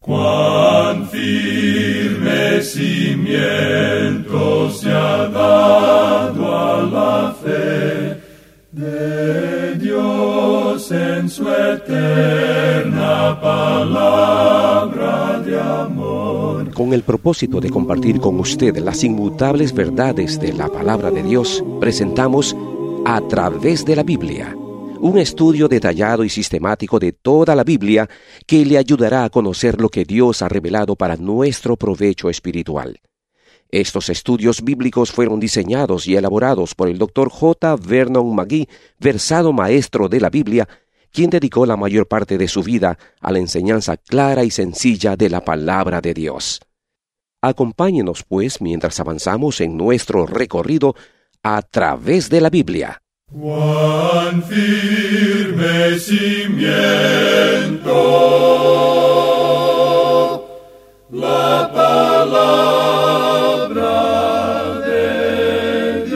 Cuán firme cimiento se ha dado a la fe de Dios en su eterna palabra de amor. Con el propósito de compartir con usted las inmutables verdades de la palabra de Dios, presentamos A Través de la Biblia, un estudio detallado y sistemático de toda la Biblia que le ayudará a conocer lo que Dios ha revelado para nuestro provecho espiritual. Estos estudios bíblicos fueron diseñados y elaborados por el Dr. J. Vernon McGee, versado maestro de la Biblia, quien dedicó la mayor parte de su vida a la enseñanza clara y sencilla de la palabra de Dios. Acompáñenos, pues, mientras avanzamos en nuestro recorrido a través de la Biblia. Cuán firme cimiento la palabra de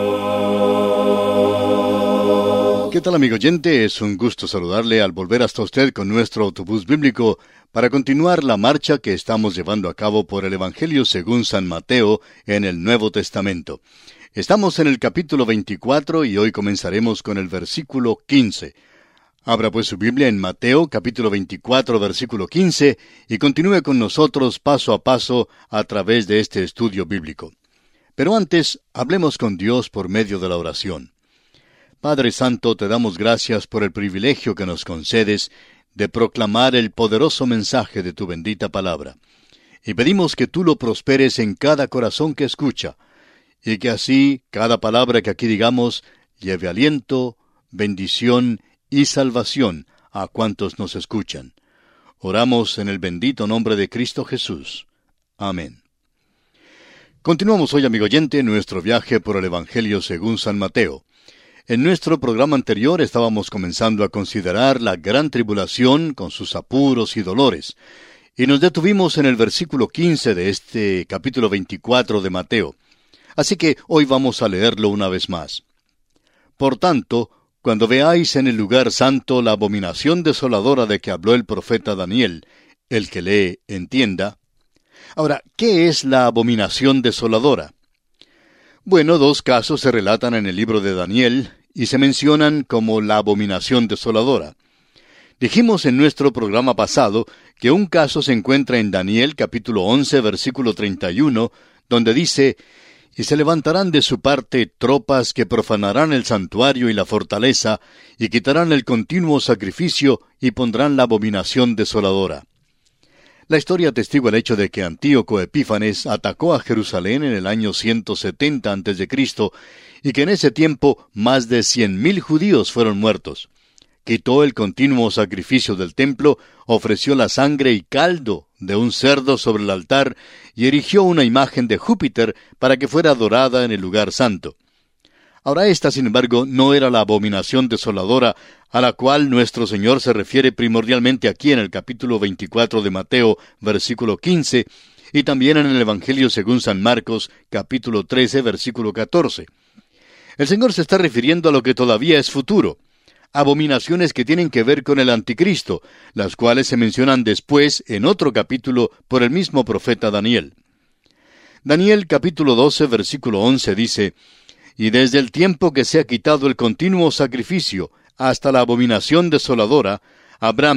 Dios. ¿Qué tal, amigo oyente? Es un gusto saludarle al volver hasta usted con nuestro autobús bíblico para continuar la marcha que estamos llevando a cabo por el Evangelio según San Mateo en el Nuevo Testamento. Estamos en el capítulo 24 y hoy comenzaremos con el versículo 15. Abra pues su Biblia en Mateo, capítulo 24, versículo 15, y continúe con nosotros paso a paso a través de este estudio bíblico. Pero antes, hablemos con Dios por medio de la oración. Padre Santo, te damos gracias por el privilegio que nos concedes de proclamar el poderoso mensaje de tu bendita palabra. Y pedimos que tú lo prosperes en cada corazón que escucha, y que así cada palabra que aquí digamos lleve aliento, bendición y salvación a cuantos nos escuchan. Oramos en el bendito nombre de Cristo Jesús. Amén. Continuamos hoy, amigo oyente, nuestro viaje por el Evangelio según San Mateo. En nuestro programa anterior estábamos comenzando a considerar la gran tribulación con sus apuros y dolores, y nos detuvimos en el versículo 15 de este capítulo 24 de Mateo. Así que hoy vamos a leerlo una vez más. Por tanto, cuando veáis en el lugar santo la abominación desoladora de que habló el profeta Daniel, el que lee, entienda. Ahora, ¿qué es la abominación desoladora? Bueno, dos casos se relatan en el libro de Daniel y se mencionan como la abominación desoladora. Dijimos en nuestro programa pasado que un caso se encuentra en Daniel capítulo 11, versículo 31, donde dice: «Y se levantarán de su parte tropas que profanarán el santuario y la fortaleza, y quitarán el continuo sacrificio, y pondrán la abominación desoladora». La historia atestigua el hecho de que Antíoco Epífanes atacó a Jerusalén en el año 170 a.C., y que en ese tiempo más de 100,000 judíos fueron muertos. Quitó el continuo sacrificio del templo, ofreció la sangre y caldo de un cerdo sobre el altar y erigió una imagen de Júpiter para que fuera adorada en el lugar santo. Ahora esta, sin embargo, no era la abominación desoladora a la cual nuestro Señor se refiere primordialmente aquí en el capítulo 24 de Mateo, versículo 15, y también en el Evangelio según San Marcos, capítulo 13, versículo 14. El Señor se está refiriendo a lo que todavía es futuro, abominaciones que tienen que ver con el anticristo, las cuales se mencionan después en otro capítulo por el mismo profeta Daniel. Daniel capítulo 12, versículo 11 dice: «Y desde el tiempo que se ha quitado el continuo sacrificio hasta la abominación desoladora, habrá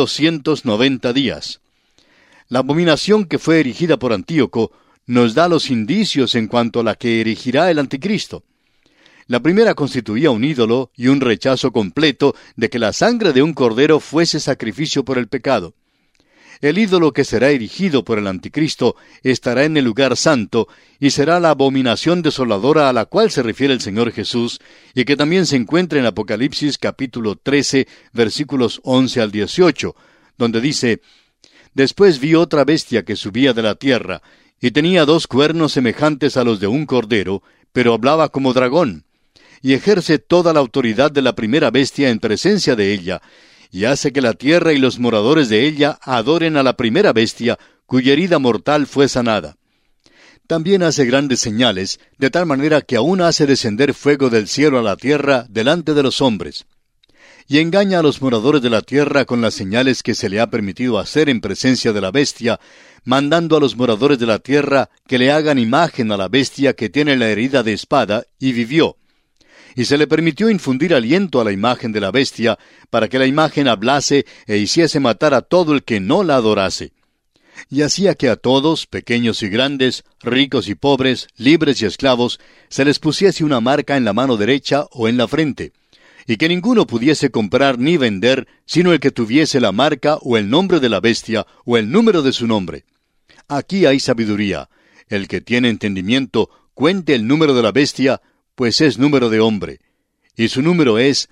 1290 días». La abominación que fue erigida por Antíoco nos da los indicios en cuanto a la que erigirá el anticristo. La primera constituía un ídolo y un rechazo completo de que la sangre de un cordero fuese sacrificio por el pecado. El ídolo que será erigido por el anticristo estará en el lugar santo y será la abominación desoladora a la cual se refiere el Señor Jesús y que también se encuentra en Apocalipsis capítulo 13, versículos 11 al 18, donde dice: «Después vi otra bestia que subía de la tierra, y tenía 2 cuernos semejantes a los de un cordero, pero hablaba como dragón, y ejerce toda la autoridad de la primera bestia en presencia de ella, y hace que la tierra y los moradores de ella adoren a la primera bestia, cuya herida mortal fue sanada. También hace grandes señales, de tal manera que aún hace descender fuego del cielo a la tierra delante de los hombres. y engaña a los moradores de la tierra con las señales que se le ha permitido hacer en presencia de la bestia, mandando a los moradores de la tierra que le hagan imagen a la bestia que tiene la herida de espada y vivió. Y se le permitió infundir aliento a la imagen de la bestia, para que la imagen hablase e hiciese matar a todo el que no la adorase. Y hacía que a todos, pequeños y grandes, ricos y pobres, libres y esclavos, se les pusiese una marca en la mano derecha o en la frente, y que ninguno pudiese comprar ni vender, sino el que tuviese la marca o el nombre de la bestia o el número de su nombre. Aquí hay sabiduría. El que tiene entendimiento, cuente el número de la bestia, pues es número de hombre, y su número es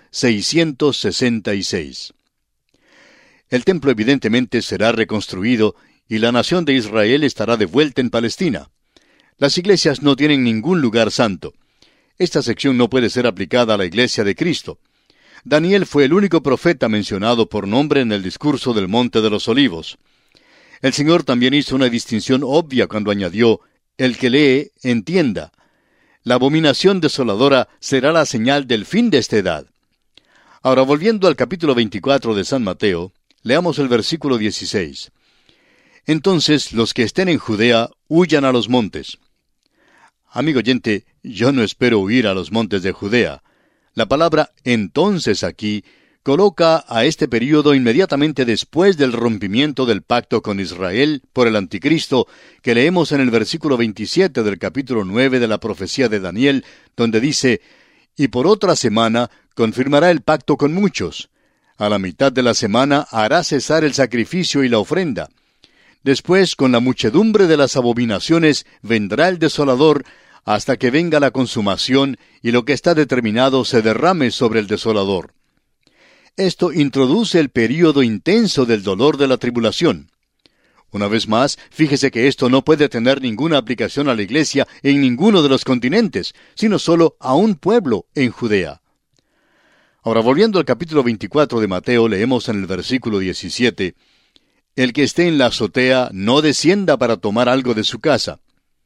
666. El templo evidentemente será reconstruido, y la nación de Israel estará de vuelta en Palestina. Las iglesias no tienen ningún lugar santo. Esta sección no puede ser aplicada a la iglesia de Cristo. Daniel fue el único profeta mencionado por nombre en el discurso del Monte de los Olivos. El Señor también hizo una distinción obvia cuando añadió, el que lee, entienda. La abominación desoladora será la señal del fin de esta edad. Ahora, volviendo al capítulo 24 de San Mateo, leamos el versículo 16. Entonces los que estén en Judea huyan a los montes. Amigo oyente, yo no espero huir a los montes de Judea. La palabra entonces aquí coloca a este período inmediatamente después del rompimiento del pacto con Israel por el anticristo que leemos en el versículo 27 del capítulo 9 de la profecía de Daniel, donde dice, y por otra semana confirmará el pacto con muchos. A la mitad de la semana hará cesar el sacrificio y la ofrenda. Después, con la muchedumbre de las abominaciones, vendrá el desolador, hasta que venga la consumación y lo que está determinado se derrame sobre el desolador. Esto introduce el período intenso del dolor de la tribulación. Una vez más, fíjese que esto no puede tener ninguna aplicación a la iglesia en ninguno de los continentes, sino solo a un pueblo en Judea. Ahora, volviendo al capítulo 24 de Mateo, leemos en el versículo 17, el que esté en la azotea no descienda para tomar algo de su casa.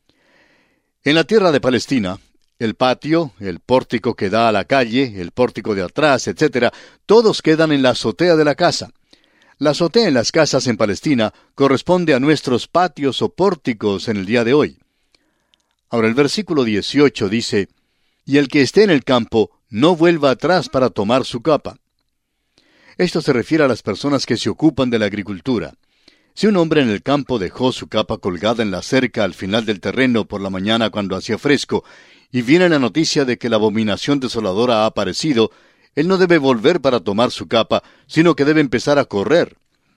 En la tierra de Palestina, el patio, el pórtico que da a la calle, el pórtico de atrás, etc., todos quedan en la azotea de la casa. La azotea en las casas en Palestina corresponde a nuestros patios o pórticos en el día de hoy. Ahora el versículo 18 dice, y el que esté en el campo no vuelva atrás para tomar su capa. Esto se refiere a las personas que se ocupan de la agricultura. Si un hombre en el campo dejó su capa colgada en la cerca al final del terreno por la mañana cuando hacía fresco, y viene la noticia de que la abominación desoladora ha aparecido, él no debe volver para tomar su capa, sino que debe empezar a correr.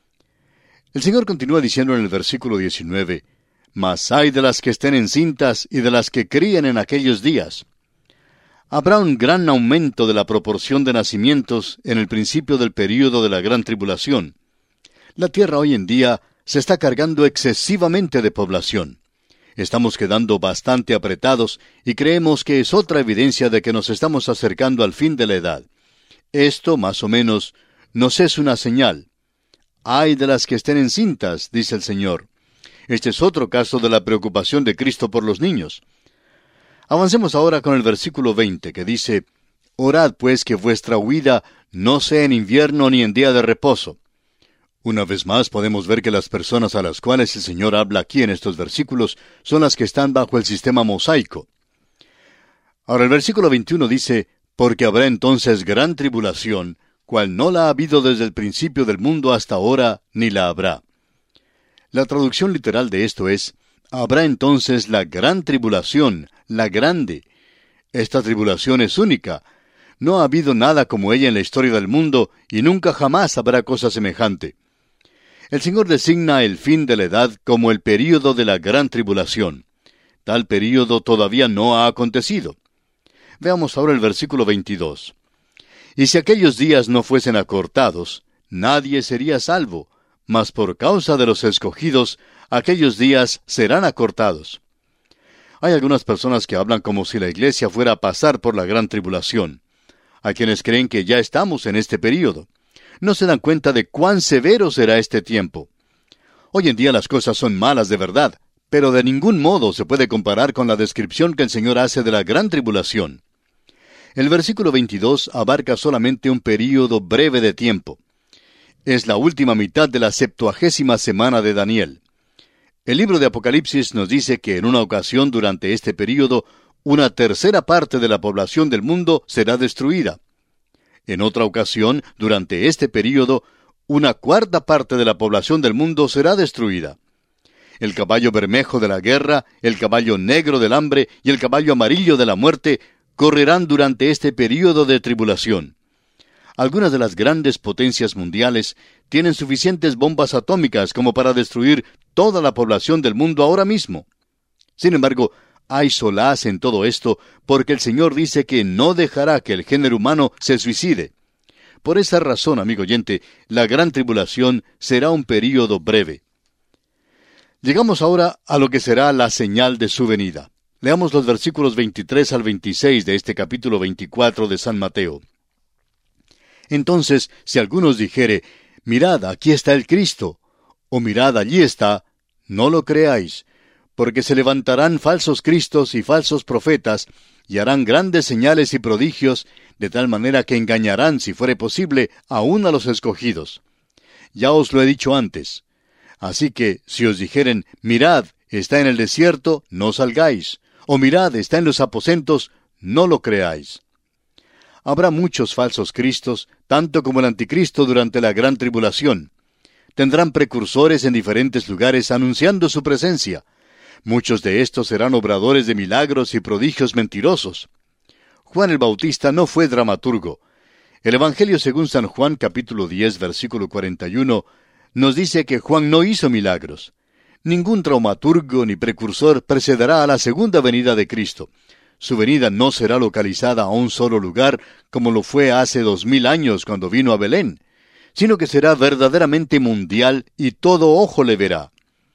El Señor continúa diciendo en el versículo 19, mas ay de las que estén encintas y de las que críen en aquellos días. Habrá un gran aumento de la proporción de nacimientos en el principio del período de la gran tribulación. La tierra hoy en día se está cargando excesivamente de población. Estamos quedando bastante apretados y creemos que es otra evidencia de que nos estamos acercando al fin de la edad. Esto, más o menos, nos es una señal. Ay de las que estén encintas, dice el Señor. Este es otro caso de la preocupación de Cristo por los niños. Avancemos ahora con el versículo 20, que dice, orad pues que vuestra huida no sea en invierno ni en día de reposo. Una vez más podemos ver que las personas a las cuales el Señor habla aquí en estos versículos son las que están bajo el sistema mosaico. Ahora el versículo 21 dice, porque habrá entonces gran tribulación, cual no la ha habido desde el principio del mundo hasta ahora, ni la habrá. La traducción literal de esto es, habrá entonces la gran tribulación, la grande. Esta tribulación es única. No ha habido nada como ella en la historia del mundo, y nunca jamás habrá cosa semejante. El Señor designa el fin de la edad como el período de la gran tribulación. Tal período todavía no ha acontecido. Veamos ahora el versículo 22. Y si aquellos días no fuesen acortados, nadie sería salvo, mas por causa de los escogidos, aquellos días serán acortados. Hay algunas personas que hablan como si la iglesia fuera a pasar por la gran tribulación. Hay quienes creen que ya estamos en este período. No se dan cuenta de cuán severo será este tiempo. Hoy en día las cosas son malas de verdad, pero de ningún modo se puede comparar con la descripción que el Señor hace de la gran tribulación. El versículo 22 abarca solamente un período breve de tiempo. Es la última mitad de la 70ª semana de Daniel. El libro de Apocalipsis nos dice que en una ocasión durante este período, una tercera parte de la población del mundo será destruida. En otra ocasión, durante este período, una cuarta parte de la población del mundo será destruida. El caballo bermejo de la guerra, el caballo negro del hambre y el caballo amarillo de la muerte correrán durante este período de tribulación. Algunas de las grandes potencias mundiales tienen suficientes bombas atómicas como para destruir toda la población del mundo ahora mismo. Sin embargo, hay solaz en todo esto, porque el Señor dice que no dejará que el género humano se suicide. Por esa razón, amigo oyente, la gran tribulación será un período breve. Llegamos ahora a lo que será la señal de su venida. Leamos los versículos 23 al 26 de este capítulo 24 de San Mateo. Entonces, si algunos dijere, mirad, aquí está el Cristo, o mirad, allí está, no lo creáis, porque se levantarán falsos cristos y falsos profetas, y harán grandes señales y prodigios, de tal manera que engañarán, si fuere posible, aún a los escogidos. Ya os lo he dicho antes. Así que, si os dijeren, mirad, está en el desierto, no salgáis, o mirad, está en los aposentos, no lo creáis. Habrá muchos falsos cristos, tanto como el anticristo durante la gran tribulación. Tendrán precursores en diferentes lugares anunciando su presencia. Muchos de estos serán obradores de milagros y prodigios mentirosos. Juan el Bautista no fue dramaturgo. El Evangelio según San Juan, capítulo 10, versículo 41, nos dice que Juan no hizo milagros. Ningún dramaturgo ni precursor precederá a la segunda venida de Cristo. Su venida no será localizada a un solo lugar, como lo fue hace 2000 años cuando vino a Belén, sino que será verdaderamente mundial y todo ojo le verá.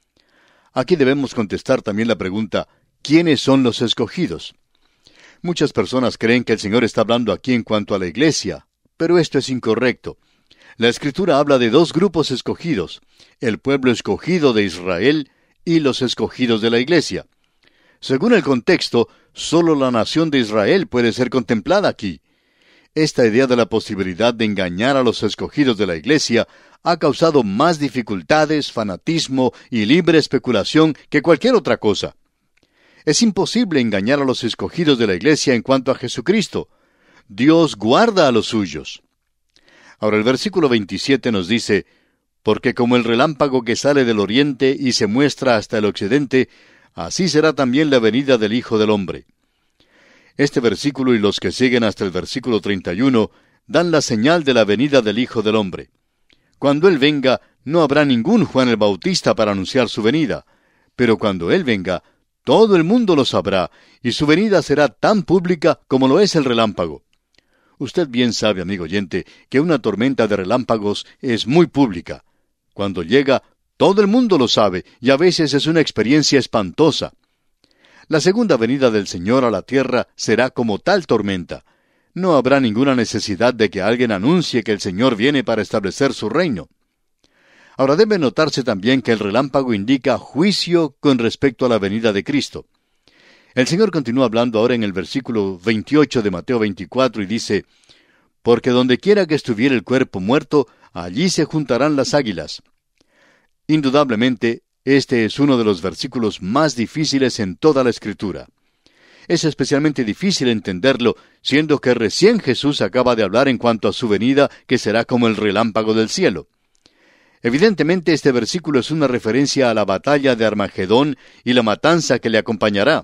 Aquí debemos contestar también la pregunta, ¿quiénes son los escogidos? Muchas personas creen que el Señor está hablando aquí en cuanto a la iglesia, pero esto es incorrecto. La Escritura habla de dos grupos escogidos, el pueblo escogido de Israel y los escogidos de la iglesia. Según el contexto, solo la nación de Israel puede ser contemplada aquí. Esta idea de la posibilidad de engañar a los escogidos de la iglesia ha causado más dificultades, fanatismo y libre especulación que cualquier otra cosa. Es imposible engañar a los escogidos de la iglesia en cuanto a Jesucristo. Dios guarda a los suyos. Ahora el versículo 27 nos dice, porque como el relámpago que sale del oriente y se muestra hasta el occidente, así será también la venida del Hijo del Hombre. Este versículo y los que siguen hasta el versículo 31 dan la señal de la venida del Hijo del Hombre. Cuando Él venga, no habrá ningún Juan el Bautista para anunciar su venida, pero cuando Él venga, todo el mundo lo sabrá, y su venida será tan pública como lo es el relámpago. Usted bien sabe, amigo oyente, que una tormenta de relámpagos es muy pública. Cuando llega, todo el mundo lo sabe, y a veces es una experiencia espantosa. La segunda venida del Señor a la tierra será como tal tormenta. No habrá ninguna necesidad de que alguien anuncie que el Señor viene para establecer su reino. Ahora debe notarse también que el relámpago indica juicio con respecto a la venida de Cristo. El Señor continúa hablando ahora en el versículo 28 de Mateo 24 y dice, porque donde quiera que estuviera el cuerpo muerto, allí se juntarán las águilas. Indudablemente, este es uno de los versículos más difíciles en toda la Escritura. Es especialmente difícil entenderlo, siendo que recién Jesús acaba de hablar en cuanto a su venida, que será como el relámpago del cielo. Evidentemente, este versículo es una referencia a la batalla de Armagedón y la matanza que le acompañará.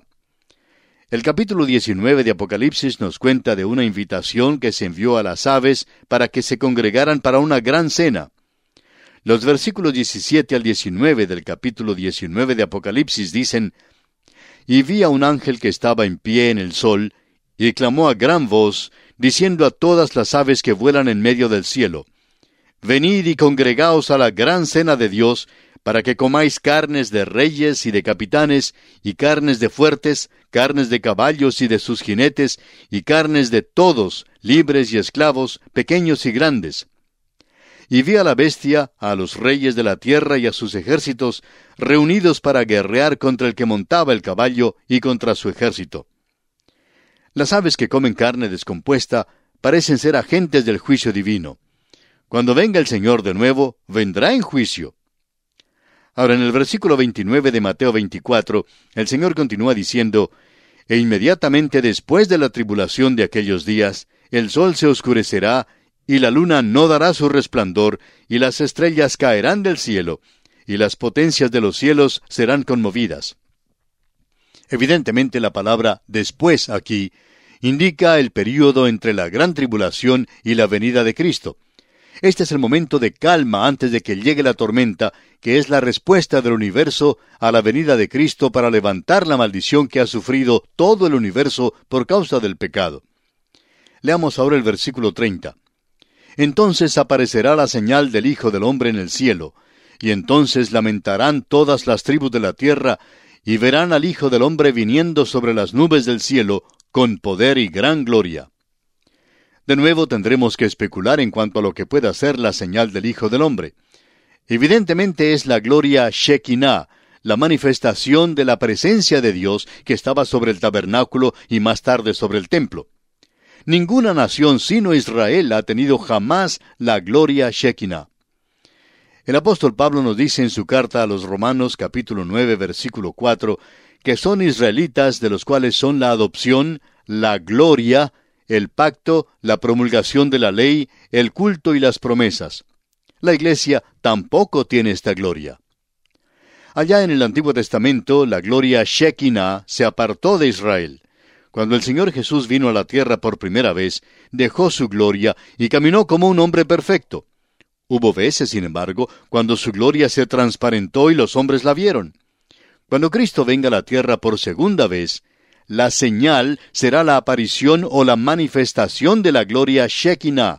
El capítulo 19 de Apocalipsis nos cuenta de una invitación que se envió a las aves para que se congregaran para una gran cena. Los versículos 17 al 19 del capítulo 19 de Apocalipsis dicen, y vi a un ángel que estaba en pie en el sol, y clamó a gran voz, diciendo a todas las aves que vuelan en medio del cielo, venid y congregaos a la gran cena de Dios, para que comáis carnes de reyes y de capitanes, y carnes de fuertes, carnes de caballos y de sus jinetes, y carnes de todos, libres y esclavos, pequeños y grandes. Y vi a la bestia, a los reyes de la tierra y a sus ejércitos, reunidos para guerrear contra el que montaba el caballo y contra su ejército. Las aves que comen carne descompuesta parecen ser agentes del juicio divino. Cuando venga el Señor de nuevo, vendrá en juicio. Ahora, en el versículo 29 de Mateo 24, el Señor continúa diciendo: «E inmediatamente después de la tribulación de aquellos días, el sol se oscurecerá, y la luna no dará su resplandor, y las estrellas caerán del cielo, y las potencias de los cielos serán conmovidas». Evidentemente, la palabra «después» aquí indica el período entre la gran tribulación y la venida de Cristo. Este es el momento de calma antes de que llegue la tormenta, que es la respuesta del universo a la venida de Cristo para levantar la maldición que ha sufrido todo el universo por causa del pecado. Leamos ahora el versículo 30. «Entonces aparecerá la señal del Hijo del Hombre en el cielo, y entonces lamentarán todas las tribus de la tierra, y verán al Hijo del Hombre viniendo sobre las nubes del cielo, con poder y gran gloria». De nuevo tendremos que especular en cuanto a lo que pueda ser la señal del Hijo del Hombre. Evidentemente es la gloria Shekinah, la manifestación de la presencia de Dios que estaba sobre el tabernáculo y más tarde sobre el templo. Ninguna nación sino Israel ha tenido jamás la gloria Shekinah. El apóstol Pablo nos dice en su carta a los Romanos capítulo 9 versículo 4 que son israelitas, de los cuales son la adopción, la gloria, el pacto, la promulgación de la ley, el culto y las promesas. La iglesia tampoco tiene esta gloria. Allá en el Antiguo Testamento, la gloria Shekinah se apartó de Israel. Cuando el Señor Jesús vino a la tierra por primera vez, dejó su gloria y caminó como un hombre perfecto. Hubo veces, sin embargo, cuando su gloria se transparentó y los hombres la vieron. Cuando Cristo venga a la tierra por segunda vez, la señal será la aparición o la manifestación de la gloria Shekinah.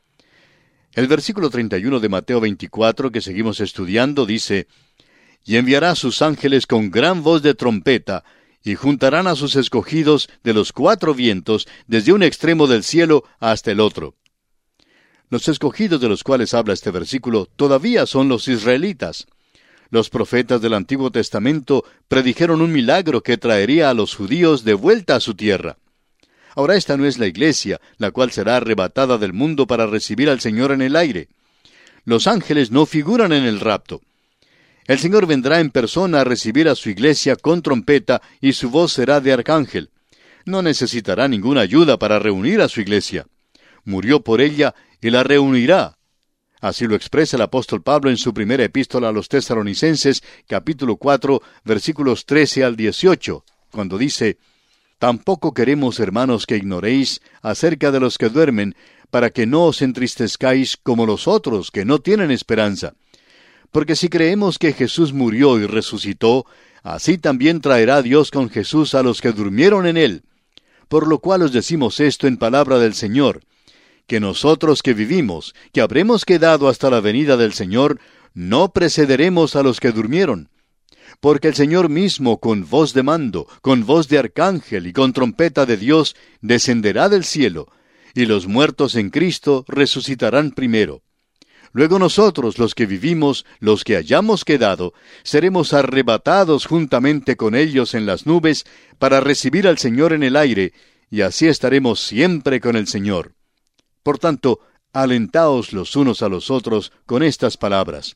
El versículo 31 de Mateo 24, que seguimos estudiando, dice: «Y enviará a sus ángeles con gran voz de trompeta, y juntarán a sus escogidos de los cuatro vientos, desde un extremo del cielo hasta el otro». Los escogidos de los cuales habla este versículo todavía son los israelitas. Los profetas del Antiguo Testamento predijeron un milagro que traería a los judíos de vuelta a su tierra. Ahora esta no es la iglesia, la cual será arrebatada del mundo para recibir al Señor en el aire. Los ángeles no figuran en el rapto. El Señor vendrá en persona a recibir a su iglesia con trompeta, y su voz será de arcángel. No necesitará ninguna ayuda para reunir a su iglesia. Murió por ella y la reunirá. Así lo expresa el apóstol Pablo en su primera epístola a los Tesalonicenses, capítulo 4, versículos 13 al 18, cuando dice: «Tampoco queremos, hermanos, que ignoréis acerca de los que duermen, para que no os entristezcáis como los otros, que no tienen esperanza. Porque si creemos que Jesús murió y resucitó, así también traerá Dios con Jesús a los que durmieron en él. Por lo cual os decimos esto en palabra del Señor, que nosotros que vivimos, que habremos quedado hasta la venida del Señor, no precederemos a los que durmieron. Porque el Señor mismo, con voz de mando, con voz de arcángel y con trompeta de Dios, descenderá del cielo, y los muertos en Cristo resucitarán primero. Luego nosotros, los que vivimos, los que hayamos quedado, seremos arrebatados juntamente con ellos en las nubes para recibir al Señor en el aire, y así estaremos siempre con el Señor. Por tanto, alentaos los unos a los otros con estas palabras».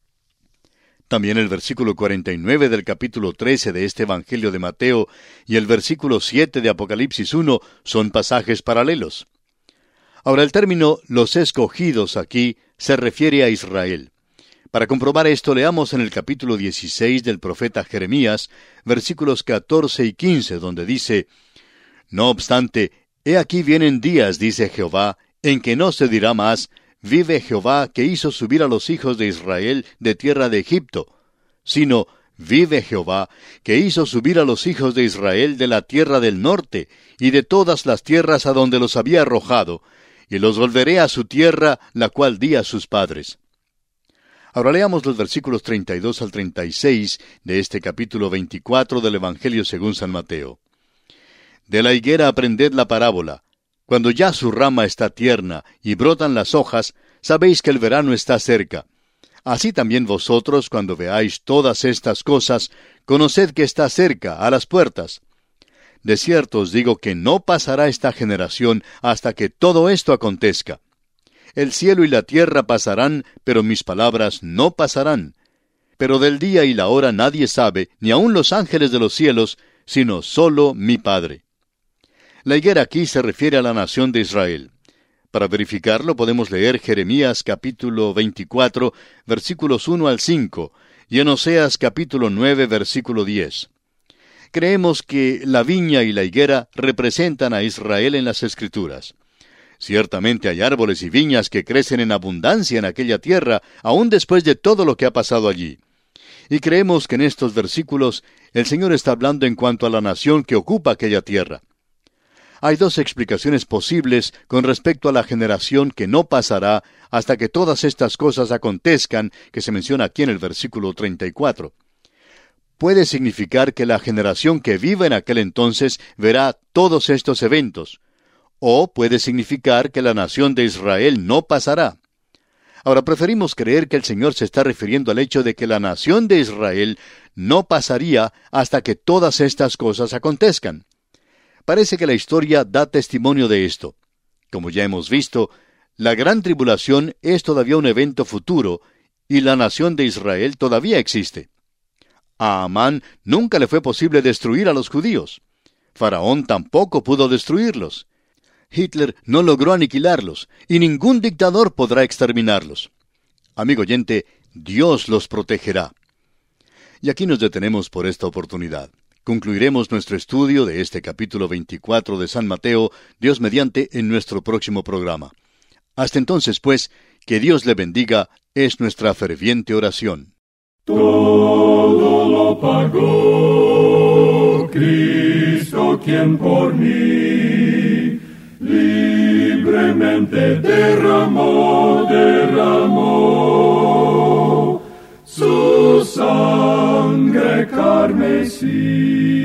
También el versículo 49 del capítulo 13 de este Evangelio de Mateo y el versículo 7 de Apocalipsis 1 son pasajes paralelos. Ahora, el término «los escogidos» aquí se refiere a Israel. Para comprobar esto, leamos en el capítulo 16 del profeta Jeremías, versículos 14 y 15, donde dice: «No obstante, he aquí vienen días, dice Jehová, en que no se dirá más: vive Jehová, que hizo subir a los hijos de Israel de tierra de Egipto, sino: vive Jehová, que hizo subir a los hijos de Israel de la tierra del norte, y de todas las tierras a donde los había arrojado, y los volveré a su tierra, la cual di a sus padres». Ahora leamos los versículos 32 al 36 de este capítulo 24 del Evangelio según San Mateo. «De la higuera aprended la parábola. Cuando ya su rama está tierna y brotan las hojas, sabéis que el verano está cerca. Así también vosotros, cuando veáis todas estas cosas, conoced que está cerca, a las puertas. de cierto os digo que no pasará esta generación hasta que todo esto acontezca. El cielo y la tierra pasarán, pero mis palabras no pasarán. Pero del día y la hora nadie sabe, ni aun los ángeles de los cielos, sino solo mi Padre. La higuera aquí se refiere a la nación de Israel. Para verificarlo podemos leer Jeremías capítulo 24, versículos 1 al 5, y en Oseas capítulo 9, versículo 10. Creemos que la viña y la higuera representan a Israel en las Escrituras. Ciertamente hay árboles y viñas que crecen en abundancia en aquella tierra, aun después de todo lo que ha pasado allí. Y creemos que en estos versículos el Señor está hablando en cuanto a la nación que ocupa aquella tierra. Hay dos explicaciones posibles con respecto a la generación que no pasará hasta que todas estas cosas acontezcan, que se menciona aquí en el versículo 34. Puede significar que la generación que viva en aquel entonces verá todos estos eventos, o puede significar que la nación de Israel no pasará. Ahora, preferimos creer que el Señor se está refiriendo al hecho de que la nación de Israel no pasaría hasta que todas estas cosas acontezcan. Parece que la historia da testimonio de esto. Como ya hemos visto, la gran tribulación es todavía un evento futuro, y la nación de Israel todavía existe. A Amán nunca le fue posible destruir a los judíos. Faraón tampoco pudo destruirlos. Hitler no logró aniquilarlos, y ningún dictador podrá exterminarlos. Amigo oyente, Dios los protegerá. Y aquí nos detenemos por esta oportunidad. Concluiremos nuestro estudio de este capítulo 24 de San Mateo, Dios mediante, en nuestro próximo programa. Hasta entonces, pues, que Dios le bendiga, es nuestra ferviente oración. Todo lo pagó Cristo, quien por mí libremente derramó su sangre carmesí.